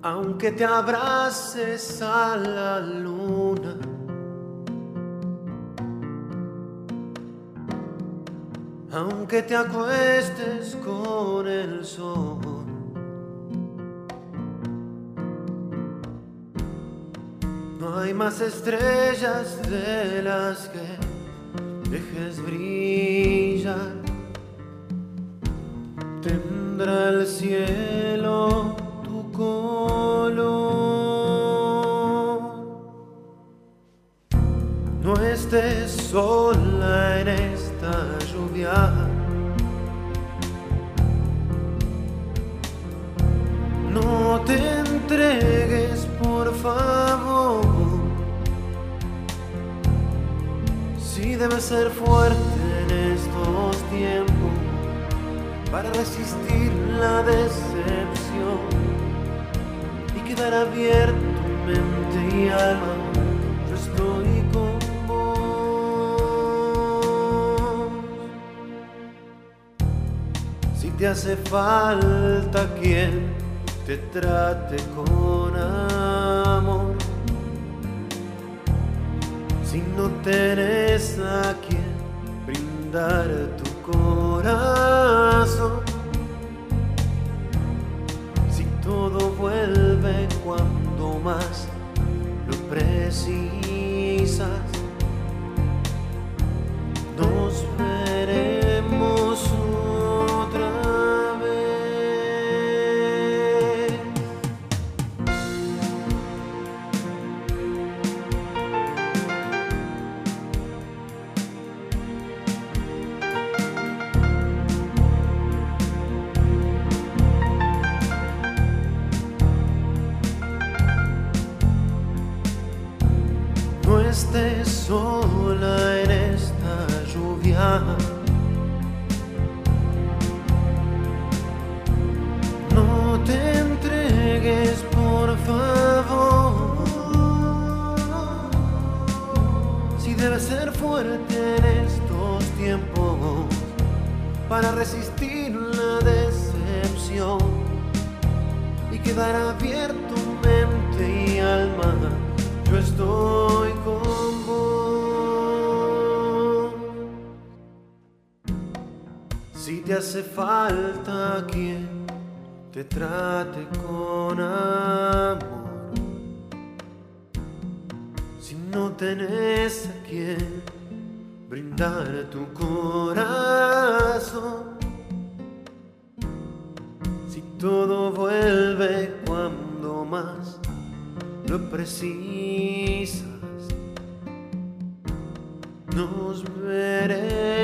Aunque te abraces a la luna, aunque te acuestes con el sol, no hay más estrellas de las que dejes brillar. Tendrá el cielo tu color. No estés sola en esta lluvia. No te entregues, por favor. Si debes ser fuerte en estos tiempos para resistir la decepción y quedar abierto mente y alma, yo estoy con vos. Si te hace falta quien te trate con amor, si no tenés a quien brindar tu corazón, si todo vuelve cuando más lo precisas, nos veremos otra vez. No estés sola en esta lluvia. No te entregues, por favor. Si debes ser fuerte en estos tiempos para resistir la decepción y quedar abierto mente y alma, yo estoy con vos. Si te hace falta quien te trate con amor, si no tenés a quien brindar tu corazón, si todo vuelve cuando más lo precisas, nos veremos